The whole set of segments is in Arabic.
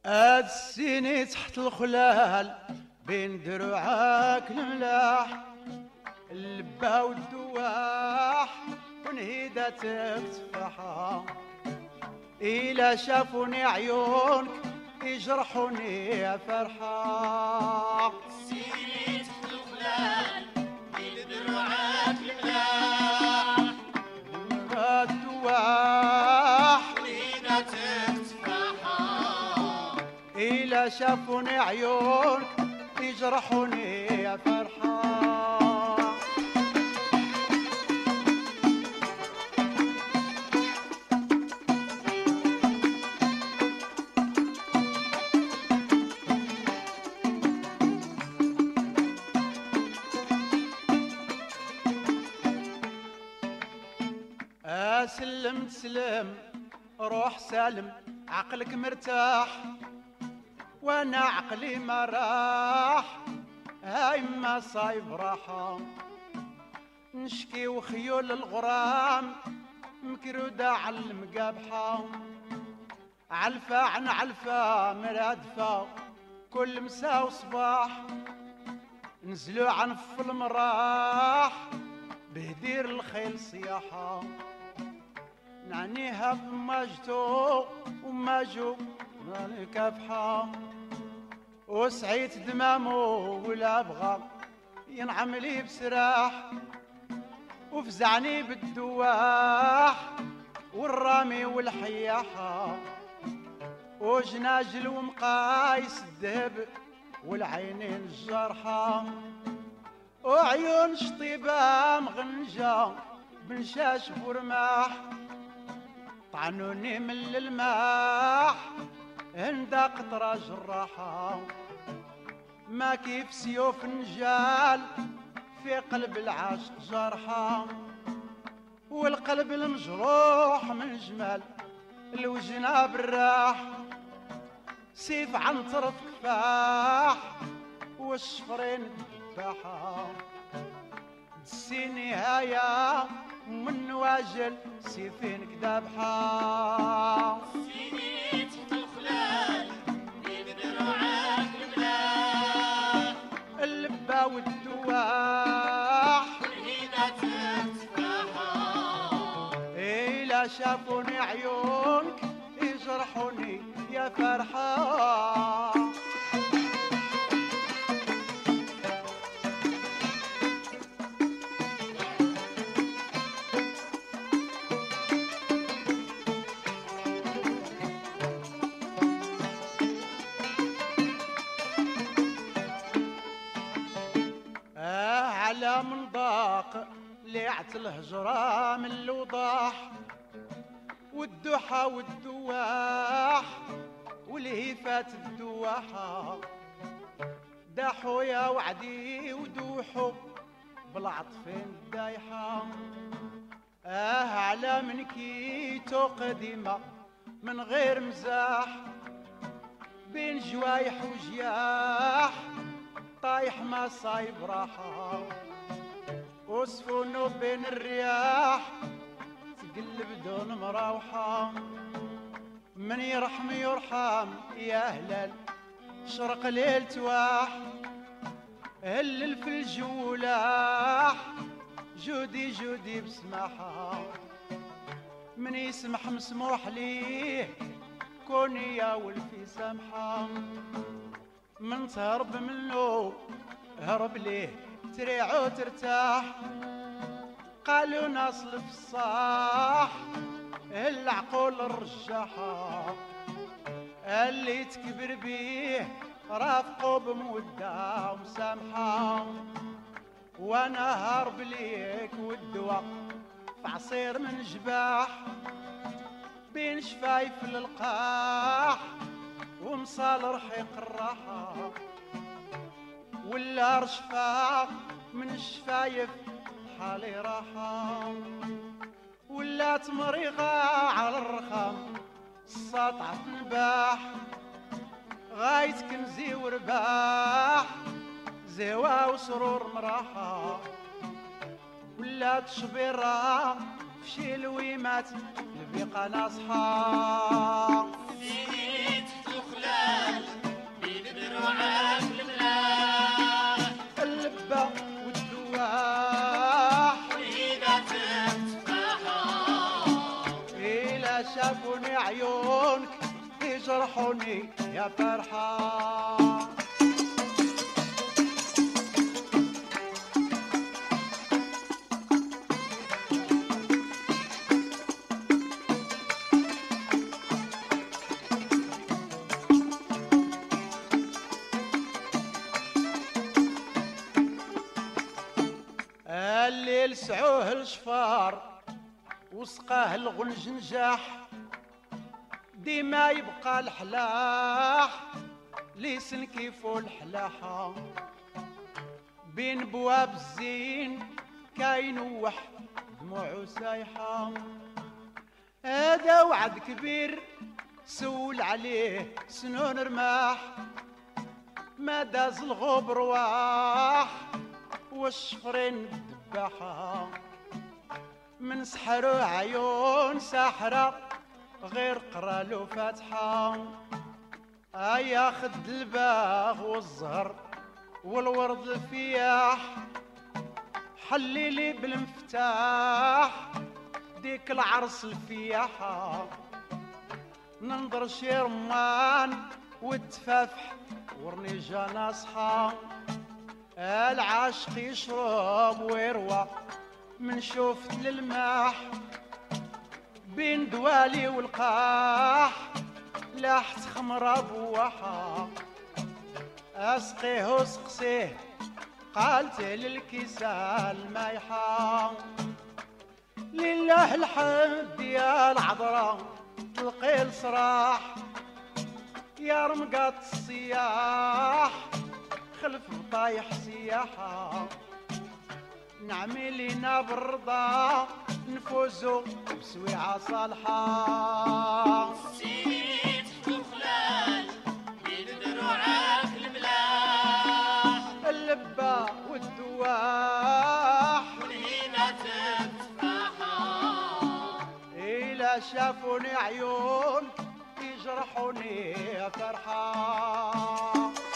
هاد السيني تحت الخلال بين دروعك الملاح، اللبا والدواح ونهيدة تفاحة. إلا شافوني عيونك يجرحوني يا فرحة. السيني تحت الخلال بين دروعك الملاح، الدواح ونهيدة تفاحة. إلا شافوني عيونك يجرحوني يا فرحة. سلم تسلم روح سالم عقلك مرتاح، وانا عقلي ما راح هاي ما صايب راحة. نشكي وخيول الغرام مكرودة على المقابحة، علفة عن علفة مرادفة كل مساء وصباح. نزلوا عنف المراح بهدير الخيل صياحة، نعنيها بماجتو وماجو الكافحة. وسعيت دمامو ولا بغى ينعم لي بسراح، وفزعني بالدواح والرامي والحياحة. وجناجل ومقايس الذهب والعينين الجرحة، وعيون شطيبة مغنجة بنشاش ورماح. طعنوني من الماح هندا قطرة جراحة، ما كيف سيوف نجال في قلب العاشق جرحة. والقلب المجروح من جمال الوجناب الراح، سيف عن طرف كفاح والشفرين الدباحة. دسي نهاية من واجل سيفين كدابحة. السيني تحت الخلال بين دروعك الملاح، اللبا والدواح ونهيدة تفاحة. إلا شافوني عيونك يجرحوني يا فرحة. على من ضاق ليعت الهجرة من الوضاح، والدحى والدواح والهيفات الدواحة. داحوا يا وعدي ودوحوا بالعطفين الدايحة. على من كيتو قديمة من غير مزاح، بين جوايح وجياح طايح ما صايب راحة. وسفونه بين الرياح تقلب دون مراوحة. من يرحم يرحم يا هلال شرق ليل تواح. هلل في الجولاح جودي جودي بسماحة. من يسمح مسموح ليه كوني يا ولفي سمحة. من تهرب منه هرب ليه تريع وترتاح. قالوا ناصل في الصاح العقول الرجاحة، اللي تكبر بيه رافقه بمودة ومسامحة. وانا هرب ليك والدواء في عصير من جباح، بين شفايف للقاح ومصال رحيق الراحة. ولا رشفاق من الشفايف حالي راحة. ولا تمريغة على الرخام السطع تنباح. غايت كنزي ورباح زوا وسرور مراحة. ولا تشبيرة في شي لويمات البيقة ناصحة. السيني تحت الخلال يجرحوني يا فرحة. الليل سعوه الشفار وسقاه الغنج نجاح، ديما يبقى الحلاح ليسن كيفو الحلاحة، بين بواب الزين كاينوح دموعو سايحة. هذا وعد كبير سول عليه سنون رماح، ما داز الغوب رواح والشفرين الدباحة، من سحرو عيون ساحرة غير قرالو فاتحة. يا خد الباغ والزهر والورد الفياح، حليلي بالمفتاح ديك العرس الفياحة، ننظر شي رمان والتفافح ورنيجة ناصحة. العاشق يشرب ويروى من شوفت للماح، بين دوالي والقاح لاحت خمرة بوحة. اسقيه وسقسيه قالت للكيسة المايحة، لله الحمد يا العذراء تلقي الصراح، يا رمقات الصياح خلف بطايح سياحة. نعمل لينا بالرضا نفوزو بسويعة صالحة. سيني تحت الخلال بين دروعك الملاح، اللبة والدواح والهينة تتفاحة. إلا شافوني عيون يجرحوني يا فرحة.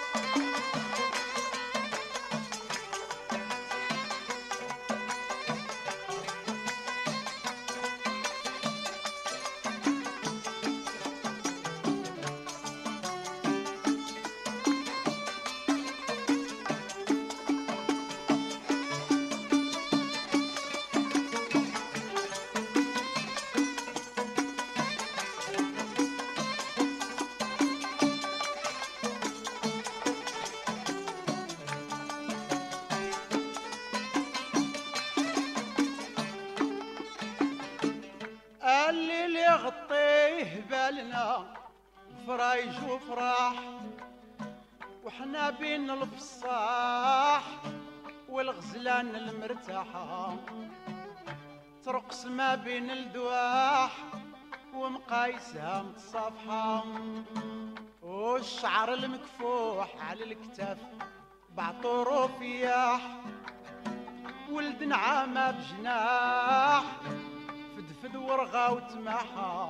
الليل يغطيه بالنا فرايج وفراح، وحنا بين الفصاح والغزلان المرتاحة، ترقص ما بين الدواح ومقايسها متصافحة. والشعر المكفوح على الكتاف بعطور وفياح، ولد نعامة بجناح فدفد ورغا وتماحة.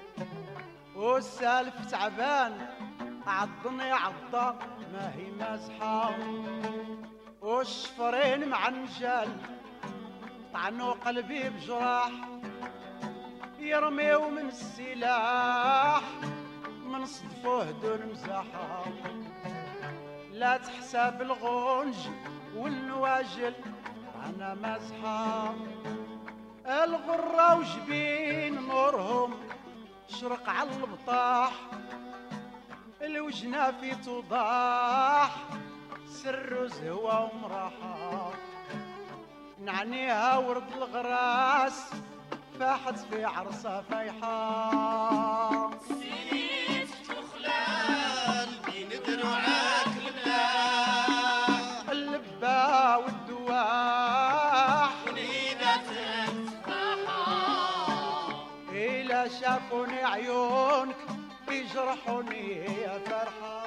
والسالف تعبان عضني عضة ما هي مازحة، والشفرين مع النجال طعنوا قلبي بجراح، يرميو من السلاح من صدفوه دون مزاحة. لا تحسب الغنج والنواجل أنا مازحة، الغرة وجبين نورهم شرق على البطاح، الوجنة في توضاح سر زهوة ومراحة. نعنيها ورد الغراس فاحت في عرسة فايحة. سيني تحت الخلال بين دروعك الملاح، اللبة والدواح والهينة تتفاحة. إلا شافوني عيونك يجرحوني يا فرحة.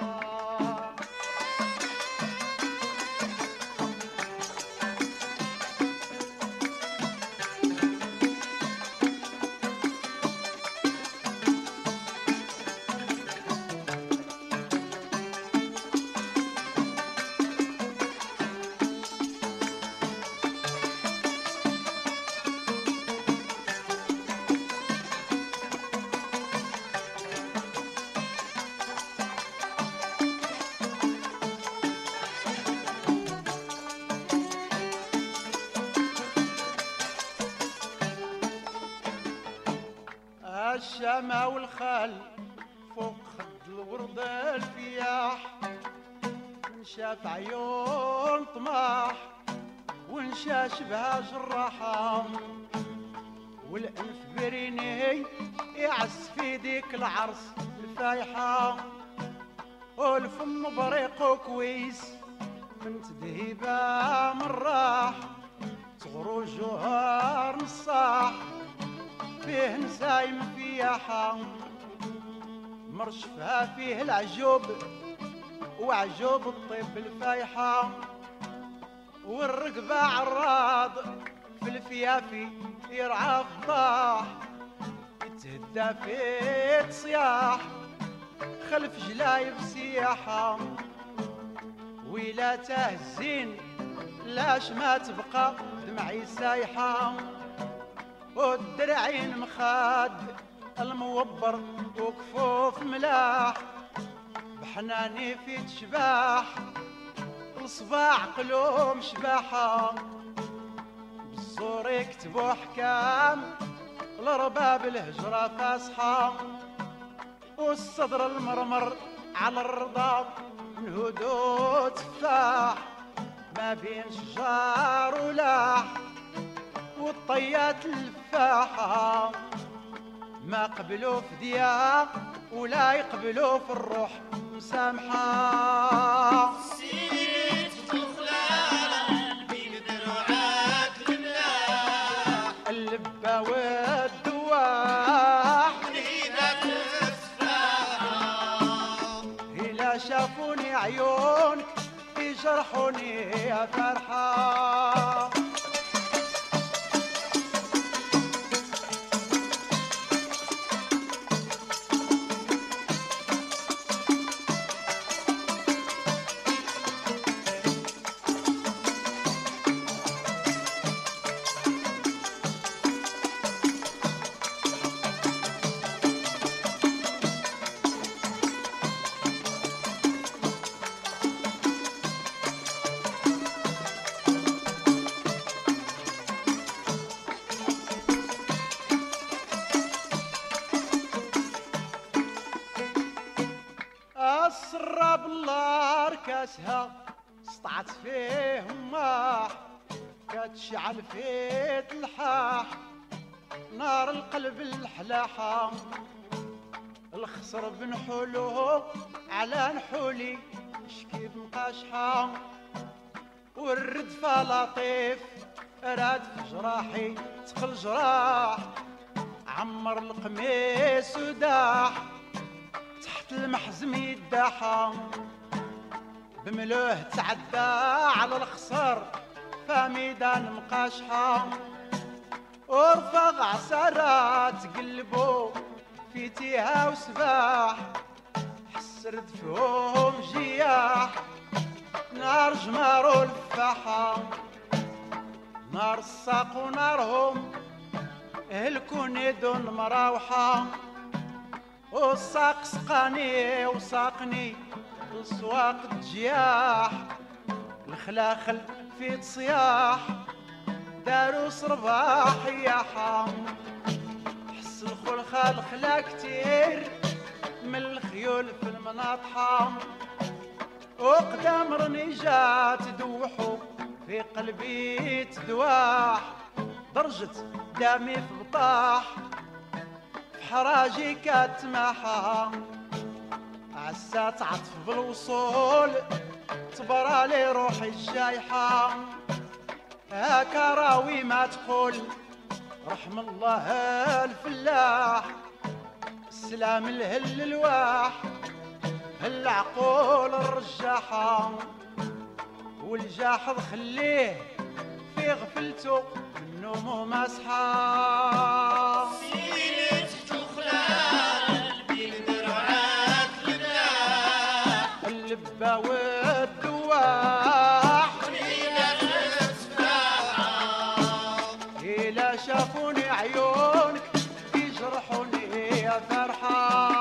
الشمع والخال فوق خد الورد الفياح، ونشاف عيون طماح ونشا شبها جراحة، والأنف بريني يعز في ديك العرس الفايحة، والفم بريق وكويس من تدهيبة من راح، تغرو جوهر نصاح فيه نسايم فياحة، مرشفها فيه العجوب وعجوب الطيب الفايحة، والرقبة عراض في الفيافي يرعى فضاح، يتهدى في صياح خلف جلايب سياحة، ويلا تهزين لاش ما تبقى دمعي سايحة، والدرعين مخاد الموبر وكفوف ملاح، بحناني في تشباح الصباع قلوم شباحة، بالزور يكتبوا حكام الرباب الهجرة فاصحة، والصدر المرمر على الرضا من هدوء تفاح، ما بين شجار ولاح والطيات الفاحة، ما قبلوا في ديا ولا يقبلوا في الروح مسامحة. سيرة تخلال بين دروعات الملاح، اللبة والدواح من هيدة السفاحة، إلا شافوني عيونك يجرحوني يا فرحة. السراب النار كاسها سطعت فيه ماح، كتشعل فيه تلحاح نار القلب الحلاحة، الخصر بنحولو على نحولي شكيب مقاشحة، والردفة لطيف راد في جراحي تقل جراح، عمر القميص وداح تحت المحزم يداحى، بملوه تعدى على الخصر فميدان مقاشحة، ورفق عسرات تقلبو في تيها وسباح، حسرت فيهم جياح نار جمار والفاحة، نار الساق ونارهم هلكون يدون مراوحة، والساق سقاني وساقني لسواق الجياح، الخلاخل في تصياح دارو صرباح ياحة، حس الخلخال خلا كتير من الخيول في المناطحة، وقدام رنيجات دوحو في قلبي تدواح، درجة دامي في بطاح حراجي كاتماحة، عسات عطف بالوصول تبرالي روحي الجايحة، هاكا راوي ما تقول رحم الله الفلاح، السلام الهل الواح العقول الرجاحة، والجاحظ خليه في غفلته النوم مسحة. سيرة تخلال بين دروعات الملاح، اللبة والدواح من هيدة السفاحة، إلا شافوني عيونك يجرحوني يا فرحة.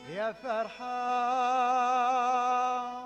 يا فرحان